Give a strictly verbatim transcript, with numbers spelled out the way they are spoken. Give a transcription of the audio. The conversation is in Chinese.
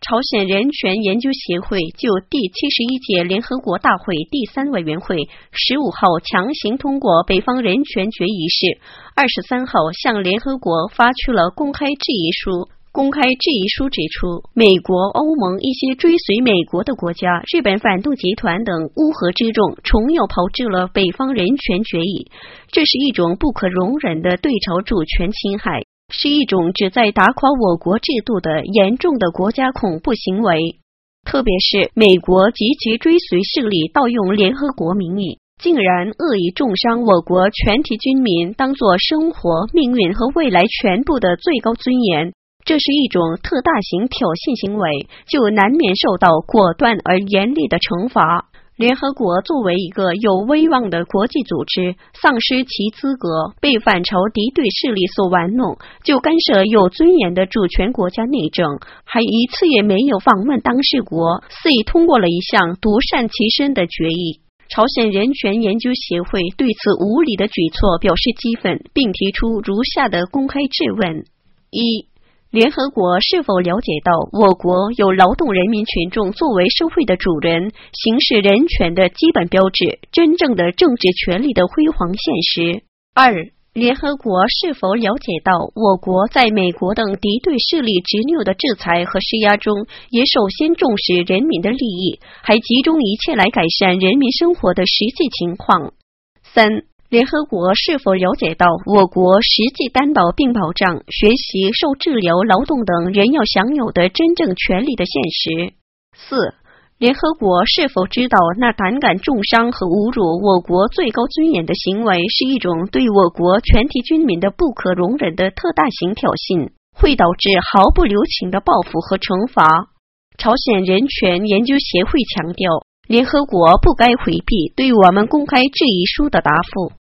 朝鲜人权研究协会就第七十一届联合国大会第三委员会十五号强行通过北方人权决议事，二十三号向联合国发去了公开质疑书。公开质疑书指出，美国、欧盟一些追随美国的国家、日本反动集团等乌合之众，重又炮制了北方人权决议，这是一种不可容忍的对朝主权侵害，是一种旨在打垮我国制度的严重的国家恐怖行为。特别是美国及其追随势力盗用联合国名义，竟然恶意重伤我国全体军民当作生活、命运和未来全部的最高尊严，这是一种特大型挑衅行为，就难免受到果断而严厉的惩罚。联合国作为一个有威望的国际组织，丧失其资格，被反朝敌对势力所玩弄，就干涉有尊严的主权国家内政，还一次也没有访问当事国，肆意通过了一项独善其身的决议。朝鲜人权研究协会对此无理的举措表示激愤，并提出如下的公开质问：一、联合国是否了解到我国有劳动人民群众作为社会的主人，行使人权的基本标志，真正的政治权利的辉煌现实？二、联合国是否了解到我国在美国等敌对势力执拗的制裁和施压中，也首先重视人民的利益，还集中一切来改善人民生活的实际情况？三、联合国是否了解到我国实际担保并保障学习、受治疗、劳动等人要享有的真正权利的现实？四、联合国是否知道那胆敢重伤和侮辱我国最高尊严的行为是一种对我国全体军民的不可容忍的特大型挑衅，会导致毫不留情的报复和惩罚？朝鲜人权研究协会强调，联合国不该回避对我们公开质疑书的答复。